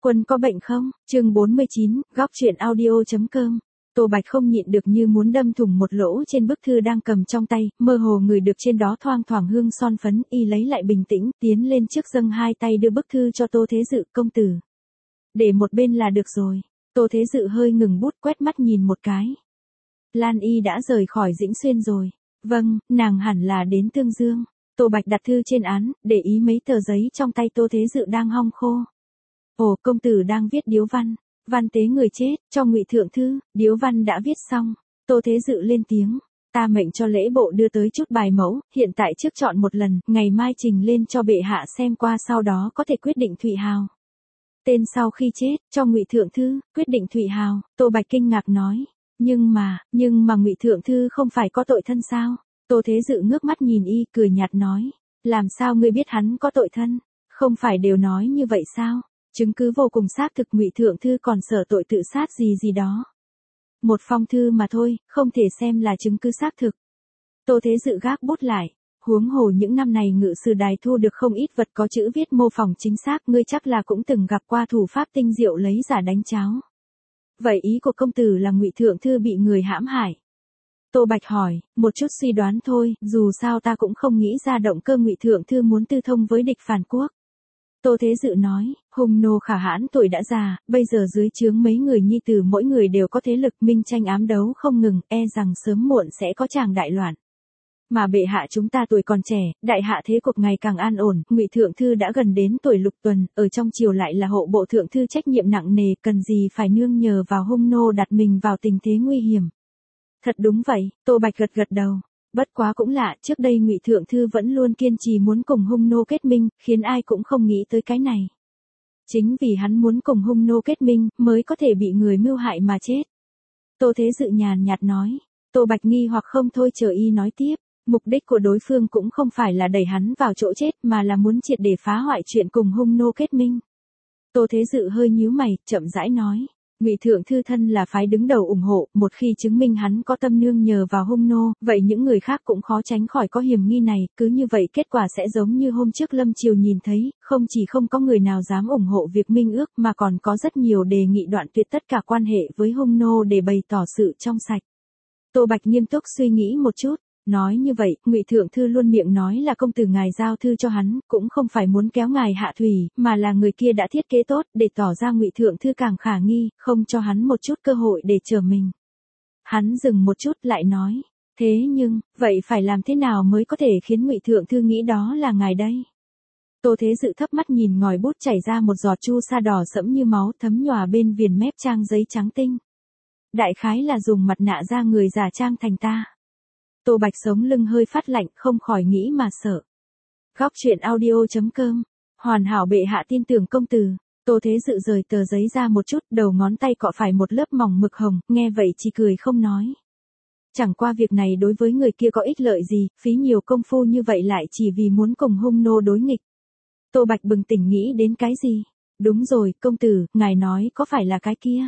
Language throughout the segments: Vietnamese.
Quân có bệnh không? Chương 49, góc chuyện audio.com. Tô Bạch không nhịn được như muốn đâm thủng một lỗ trên bức thư đang cầm trong tay, mơ hồ ngửi được trên đó thoang thoảng hương son phấn, y lấy lại bình tĩnh, tiến lên trước dâng hai tay đưa bức thư cho Tô Thế Dự, công tử. Để một bên là được rồi. Tô Thế Dự hơi ngừng bút, quét mắt nhìn một cái. Lan Y đã rời khỏi Dĩnh Xuyên rồi. Vâng, nàng hẳn là đến Tương Dương. Tô Bạch đặt thư trên án, để ý mấy tờ giấy trong tay Tô Thế Dự đang hong khô. Ồ, công tử đang viết điếu văn. Văn tế người chết, cho Ngụy Thượng Thư, điếu văn đã viết xong. Tô Thế Dự lên tiếng. Ta mệnh cho lễ bộ đưa tới chút bài mẫu, hiện tại trước chọn một lần, ngày mai trình lên cho bệ hạ xem qua, sau đó có thể quyết định Thụy Hào. Tên sau khi chết, cho Ngụy Thượng Thư, quyết định Thụy Hào. Tô Bạch kinh ngạc nói. Nhưng mà Ngụy Thượng Thư không phải có tội thân sao? Tô Thế Dự ngước mắt nhìn y, cười nhạt nói. Làm sao ngươi biết hắn có tội thân? Không phải đều nói như vậy sao? Chứng cứ vô cùng xác thực, Ngụy Thượng Thư còn sợ tội tự sát gì đó. Một phong thư mà thôi, không thể xem là chứng cứ xác thực. Tô Thế Dự gác bút lại. Huống hồ những năm này Ngự Sử Đài thu được không ít vật có chữ viết mô phỏng chính xác, ngươi chắc là cũng từng gặp qua thủ pháp tinh diệu lấy giả đánh cháo. Vậy ý của công tử là Ngụy Thượng Thư bị người hãm hại? Tô Bạch hỏi, một chút suy đoán thôi, dù sao ta cũng không nghĩ ra động cơ Ngụy Thượng Thư muốn tư thông với địch phản quốc. Tô Thế Dự nói, hung nô khả hãn tuổi đã già, bây giờ dưới trướng mấy người nhi tử mỗi người đều có thế lực, minh tranh ám đấu không ngừng, e rằng sớm muộn sẽ có tràng đại loạn. Mà bệ hạ chúng ta tuổi còn trẻ, đại hạ thế cục ngày càng an ổn, Ngụy Thượng Thư đã gần đến tuổi lục tuần, ở trong triều lại là hộ bộ thượng thư, trách nhiệm nặng nề, cần gì phải nương nhờ vào hung nô đặt mình vào tình thế nguy hiểm. Thật đúng vậy, Tô Bạch gật đầu. Bất quá cũng lạ, trước đây Ngụy Thượng Thư vẫn luôn kiên trì muốn cùng hung nô kết minh, khiến ai cũng không nghĩ tới cái này. Chính vì hắn muốn cùng hung nô kết minh, mới có thể bị người mưu hại mà chết. Tô Thế Dự nhàn nhạt nói. Tô Bạch nghi hoặc không thôi, chờ y nói tiếp. Mục đích của đối phương cũng không phải là đẩy hắn vào chỗ chết, mà là muốn triệt để phá hoại chuyện cùng hung nô kết minh. Tô Thế Dự hơi nhíu mày, chậm rãi nói. Ngụy Thượng Thư thân là phái đứng đầu ủng hộ, một khi chứng minh hắn có tâm nương nhờ vào hung nô, vậy những người khác cũng khó tránh khỏi có hiểm nghi này, cứ như vậy kết quả sẽ giống như hôm trước Lâm Triều nhìn thấy, không chỉ không có người nào dám ủng hộ việc minh ước mà còn có rất nhiều đề nghị đoạn tuyệt tất cả quan hệ với hung nô để bày tỏ sự trong sạch. Tô Bạch nghiêm túc suy nghĩ một chút. Nói như vậy, Ngụy Thượng Thư luôn miệng nói là công tử ngài giao thư cho hắn, cũng không phải muốn kéo ngài hạ thủy, mà là người kia đã thiết kế tốt, để tỏ ra Ngụy Thượng Thư càng khả nghi, không cho hắn một chút cơ hội để trở mình. Hắn dừng một chút lại nói, thế nhưng, vậy phải làm thế nào mới có thể khiến Ngụy Thượng Thư nghĩ đó là ngài đây? Tô Thế Dự thấp mắt nhìn ngòi bút chảy ra một giọt chu sa đỏ sẫm như máu, thấm nhòa bên viền mép trang giấy trắng tinh. Đại khái là dùng mặt nạ da người giả trang thành ta. Tô Bạch sống lưng hơi phát lạnh, không khỏi nghĩ mà sợ. Góc chuyện audio.com. Hoàn hảo, bệ hạ tin tưởng công tử. Tô Thế Dự rời tờ giấy ra một chút, đầu ngón tay cọ phải một lớp mỏng mực hồng, nghe vậy chỉ cười không nói. Chẳng qua việc này đối với người kia có ích lợi gì, phí nhiều công phu như vậy lại chỉ vì muốn cùng hung nô đối nghịch. Tô Bạch bừng tỉnh nghĩ đến cái gì? Đúng rồi, công tử, ngài nói có phải là cái kia?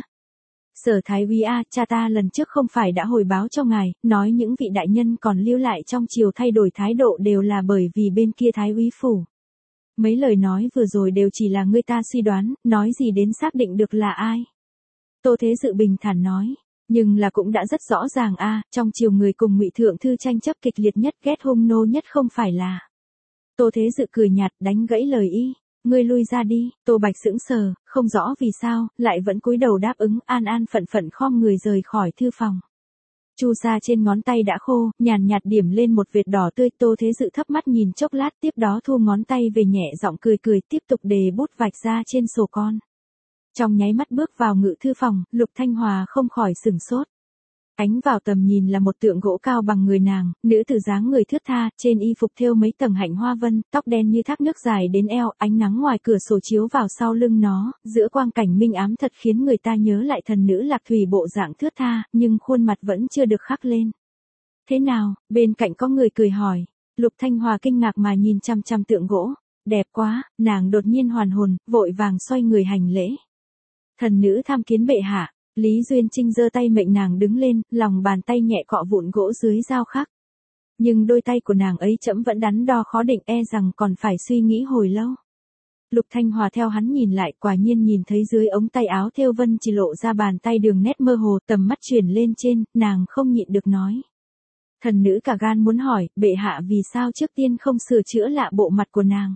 Sở Thái Úy a, cha ta lần trước không phải đã hồi báo cho ngài, nói những vị đại nhân còn lưu lại trong triều thay đổi thái độ đều là bởi vì bên kia Thái Úy phủ. Mấy lời nói vừa rồi đều chỉ là người ta suy đoán, nói gì đến xác định được là ai. Tô Thế Dự bình thản nói, nhưng là cũng đã rất rõ ràng a, trong triều người cùng Ngụy Thượng Thư tranh chấp kịch liệt nhất, ghét hung nô nhất không phải là. Tô Thế Dự cười nhạt, đánh gãy lời y. Ngươi lui ra đi. Tô Bạch sững sờ, không rõ vì sao, lại vẫn cúi đầu đáp ứng, an an phận phận khom người rời khỏi thư phòng. Chu sa trên ngón tay đã khô, nhàn nhạt điểm lên một vệt đỏ tươi. Tô Thế Dự thấp mắt nhìn chốc lát, tiếp đó thu ngón tay về, nhẹ giọng cười, tiếp tục đề bút vạch ra trên sổ con. Trong nháy mắt bước vào ngự thư phòng, Lục Thanh Hòa không khỏi sửng sốt. Ánh vào tầm nhìn là một tượng gỗ cao bằng người nàng, nữ tử dáng người thướt tha, trên y phục thêu mấy tầng hạnh hoa vân, tóc đen như thác nước dài đến eo, ánh nắng ngoài cửa sổ chiếu vào sau lưng nó, giữa quang cảnh minh ám thật khiến người ta nhớ lại thần nữ Lạc Thủy bộ dạng thướt tha, nhưng khuôn mặt vẫn chưa được khắc lên. Thế nào? Bên cạnh có người cười hỏi. Lục Thanh Hòa kinh ngạc mà nhìn chăm chăm tượng gỗ. Đẹp quá, nàng đột nhiên hoàn hồn, vội vàng xoay người hành lễ. Thần nữ tham kiến bệ hạ. Lý Duyên Trinh giơ tay mệnh nàng đứng lên, lòng bàn tay nhẹ cọ vụn gỗ dưới dao khắc. Nhưng đôi tay của nàng ấy trẫm vẫn đắn đo khó định, e rằng còn phải suy nghĩ hồi lâu. Lục Thanh Hòa theo hắn nhìn lại, quả nhiên nhìn thấy dưới ống tay áo thêu vân chỉ lộ ra bàn tay đường nét mơ hồ, tầm mắt chuyển lên trên, nàng không nhịn được nói. Thần nữ cả gan muốn hỏi, bệ hạ vì sao trước tiên không sửa chữa lại bộ mặt của nàng.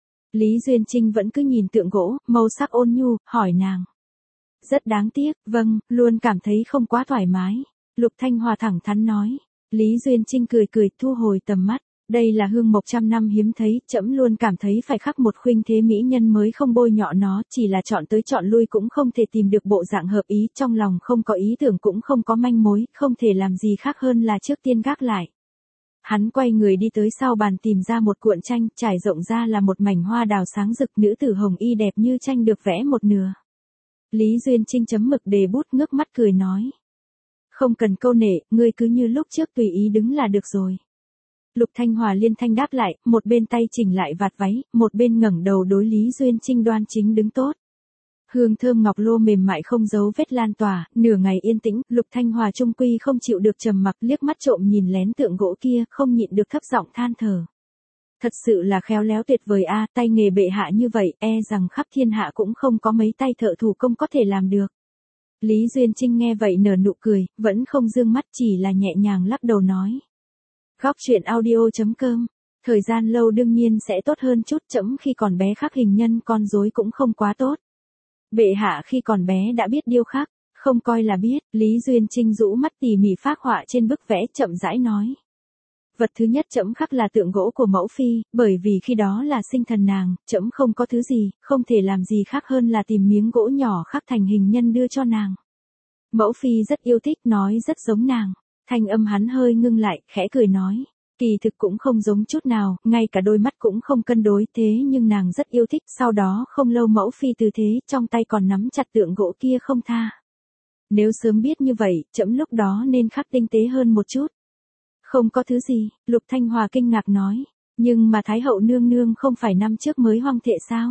Lý Duyên Trinh vẫn cứ nhìn tượng gỗ, màu sắc ôn nhu, hỏi nàng. Rất đáng tiếc, vâng, luôn cảm thấy không quá thoải mái. Lục Thanh Hòa thẳng thắn nói. Lý Duyên Trinh cười cười thu hồi tầm mắt. Đây là hương mộc trăm năm hiếm thấy, trẫm luôn cảm thấy phải khắc một khuynh thế mỹ nhân mới không bôi nhọ nó, chỉ là chọn tới chọn lui cũng không thể tìm được bộ dạng hợp ý, trong lòng không có ý tưởng cũng không có manh mối, không thể làm gì khác hơn là trước tiên gác lại. Hắn quay người đi tới sau bàn tìm ra một cuộn tranh, trải rộng ra là một mảnh hoa đào sáng rực, nữ tử hồng y đẹp như tranh được vẽ một nửa. Lý Duyên Trinh chấm mực đề bút ngước mắt cười nói. Không cần câu nệ, ngươi cứ như lúc trước tùy ý đứng là được rồi. Lục Thanh Hòa liên thanh đáp lại, một bên tay chỉnh lại vạt váy, một bên ngẩng đầu đối Lý Duyên Trinh đoan chính đứng tốt. Hương thơm ngọc lô mềm mại không giấu vết lan tỏa, nửa ngày yên tĩnh, Lục Thanh Hòa trung quy không chịu được trầm mặc, liếc mắt trộm nhìn lén tượng gỗ kia, không nhịn được thấp giọng than thở. Thật sự là khéo léo tuyệt vời a, tay nghề bệ hạ như vậy, rằng khắp thiên hạ cũng không có mấy tay thợ thủ công có thể làm được. Lý Duyên Trinh nghe vậy nở nụ cười, vẫn không dương mắt, chỉ là nhẹ nhàng lắc đầu nói. Góc truyện audio.com, thời gian lâu đương nhiên sẽ tốt hơn chút, trẫm khi còn bé khắc hình nhân con rối cũng không quá tốt. Bệ hạ khi còn bé đã biết điêu khắc, không coi là biết. Lý Duyên Trinh rũ mắt tỉ mỉ phác họa trên bức vẽ, chậm rãi nói. Vật thứ nhất trẫm khắc là tượng gỗ của mẫu phi, bởi vì khi đó là sinh thần nàng, trẫm không có thứ gì, không thể làm gì khác hơn là tìm miếng gỗ nhỏ khắc thành hình nhân đưa cho nàng. Mẫu phi rất yêu thích, nói rất giống nàng. Thanh âm hắn hơi ngưng lại, khẽ cười nói. Kỳ thực cũng không giống chút nào, ngay cả đôi mắt cũng không cân đối, thế nhưng nàng rất yêu thích. Sau đó không lâu mẫu phi từ thế, trong tay còn nắm chặt tượng gỗ kia không tha. Nếu sớm biết như vậy, trẫm lúc đó nên khắc tinh tế hơn một chút. Không có thứ gì, Lục Thanh Hòa kinh ngạc nói. Nhưng mà Thái hậu nương nương không phải năm trước mới hoang thệ sao?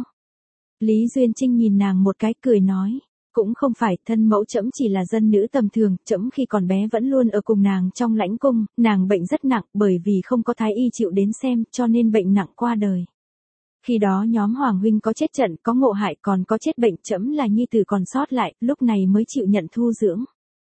Lý Duyên Trinh nhìn nàng một cái cười nói. Cũng không phải, thân mẫu trẫm chỉ là dân nữ tầm thường, trẫm khi còn bé vẫn luôn ở cùng nàng trong lãnh cung, nàng bệnh rất nặng, bởi vì không có thái y chịu đến xem, cho nên bệnh nặng qua đời. Khi đó nhóm Hoàng huynh có chết trận, có ngộ hại, còn có chết bệnh, trẫm là nhi tử còn sót lại, lúc này mới chịu nhận thu dưỡng.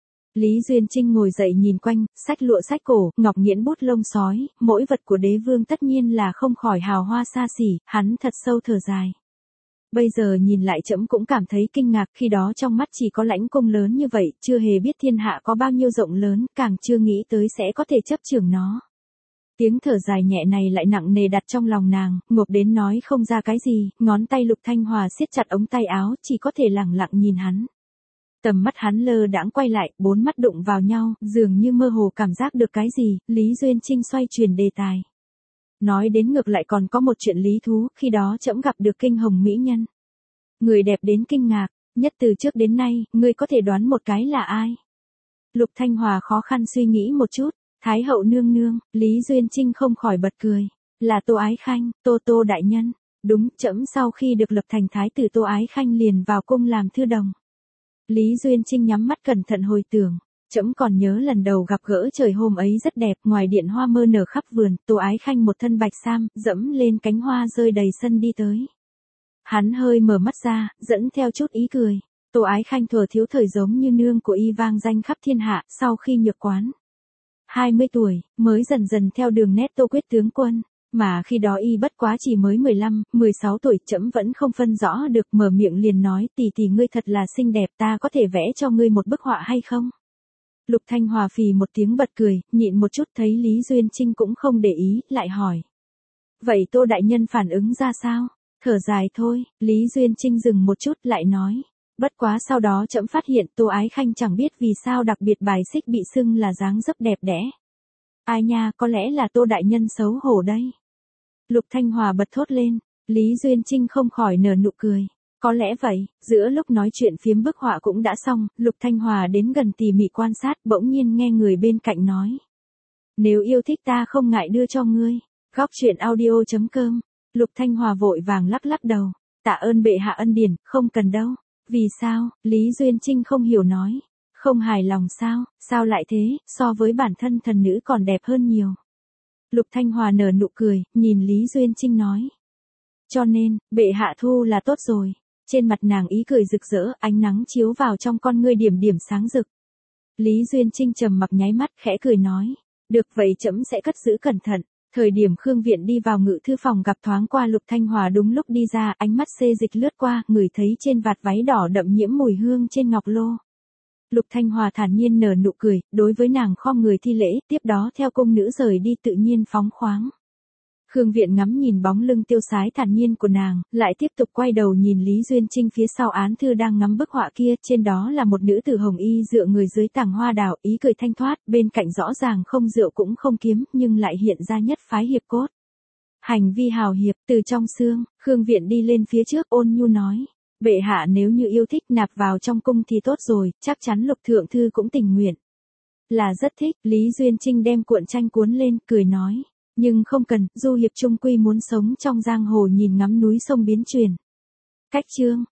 Lý Duyên Trinh ngồi dậy nhìn quanh, sách lụa sách cổ, ngọc nghiễn bút lông sói, mỗi vật của đế vương tất nhiên là không khỏi hào hoa xa xỉ, hắn thật sâu thở dài. Bây giờ nhìn lại trẫm cũng cảm thấy kinh ngạc, khi đó trong mắt chỉ có lãnh cung lớn như vậy, chưa hề biết thiên hạ có bao nhiêu rộng lớn, càng chưa nghĩ tới sẽ có thể chấp chưởng nó. Tiếng thở dài nhẹ này lại nặng nề đặt trong lòng nàng, ngộp đến nói không ra cái gì, ngón tay Lục Thanh Hòa siết chặt ống tay áo, chỉ có thể lẳng lặng nhìn hắn. Tầm mắt hắn lơ đãng quay lại, bốn mắt đụng vào nhau, dường như mơ hồ cảm giác được cái gì, Lý Duyên Trinh xoay chuyển đề tài. Nói đến ngược lại còn có một chuyện lý thú, khi đó trẫm gặp được kinh hồng mỹ nhân. Người đẹp đến kinh ngạc, nhất từ trước đến nay, ngươi có thể đoán một cái là ai? Lục Thanh Hòa khó khăn suy nghĩ một chút, Thái hậu nương nương, Lý Duyên Trinh không khỏi bật cười. Là Tô Ái Khanh, Tô đại nhân. Đúng, trẫm sau khi được lập thành thái tử Tô Ái Khanh liền vào cung làm thư đồng. Lý Duyên Trinh nhắm mắt cẩn thận hồi tưởng. Trẫm còn nhớ lần đầu gặp gỡ trời hôm ấy rất đẹp, ngoài điện hoa mơ nở khắp vườn, Tô Ái Khanh một thân bạch sam, dẫm lên cánh hoa rơi đầy sân đi tới. Hắn hơi mở mắt ra, dẫn theo chút ý cười. Tô Ái Khanh thuở thiếu thời giống như nương của y vang danh khắp thiên hạ, sau khi nhược quán 20 tuổi, mới dần dần theo đường nét Tô quyết tướng quân. Mà khi đó y bất quá chỉ mới 15, 16 tuổi, trẫm vẫn không phân rõ được, mở miệng liền nói, tỷ ngươi thật là xinh đẹp, ta có thể vẽ cho ngươi một bức họa hay không? Lục Thanh Hòa phì một tiếng bật cười, nhịn một chút thấy Lý Duyên Trinh cũng không để ý, lại hỏi. Vậy Tô đại nhân phản ứng ra sao? Thở dài thôi, Lý Duyên Trinh dừng một chút lại nói. Bất quá sau đó trẫm phát hiện Tô Ái Khanh chẳng biết vì sao đặc biệt bài xích bị xưng là dáng dấp đẹp đẽ. Ai nha, có lẽ là Tô đại nhân xấu hổ đây. Lục Thanh Hòa bật thốt lên, Lý Duyên Trinh không khỏi nở nụ cười. Có lẽ vậy, giữa lúc nói chuyện phiếm bức họa cũng đã xong, Lục Thanh Hòa đến gần tỉ mỉ quan sát, bỗng nhiên nghe người bên cạnh nói. Nếu yêu thích ta không ngại đưa cho ngươi. Góc truyện audio.com. Lục Thanh Hòa vội vàng lắc lắc đầu. Tạ ơn bệ hạ ân điển, không cần đâu. Vì sao? Lý Duyên Trinh không hiểu nói. Không hài lòng sao? Sao lại thế, so với bản thân thần nữ còn đẹp hơn nhiều. Lục Thanh Hòa nở nụ cười, nhìn Lý Duyên Trinh nói. Cho nên, bệ hạ thu là tốt rồi. Trên mặt nàng ý cười rực rỡ, ánh nắng chiếu vào trong con ngươi điểm điểm sáng rực. Lý Duyên Trinh trầm mặc nháy mắt khẽ cười nói. Được vậy trẫm sẽ cất giữ cẩn thận. Thời điểm Khương Viện đi vào ngự thư phòng gặp thoáng qua Lục Thanh Hòa đúng lúc đi ra, ánh mắt xê dịch lướt qua, ngửi thấy trên vạt váy đỏ đậm nhiễm mùi hương trên ngọc lô. Lục Thanh Hòa thản nhiên nở nụ cười, đối với nàng khom người thi lễ, tiếp đó theo cung nữ rời đi tự nhiên phóng khoáng. Khương Viện ngắm nhìn bóng lưng tiêu sái thản nhiên của nàng, lại tiếp tục quay đầu nhìn Lý Duyên Trinh phía sau án thư đang ngắm bức họa kia, trên đó là một nữ tử hồng y dựa người dưới tàng hoa đào, ý cười thanh thoát, bên cạnh rõ ràng không rượu cũng không kiếm, nhưng lại hiện ra nhất phái hiệp cốt. Hành vi hào hiệp, từ trong xương, Khương Viện đi lên phía trước ôn nhu nói. Bệ hạ nếu như yêu thích nạp vào trong cung thì tốt rồi, chắc chắn Lục Thượng Thư cũng tình nguyện. Là rất thích, Lý Duyên Trinh đem cuộn tranh cuốn lên, cười nói. Nhưng không cần, du hiệp trung quy muốn sống trong giang hồ nhìn ngắm núi sông biến chuyển. Cách chương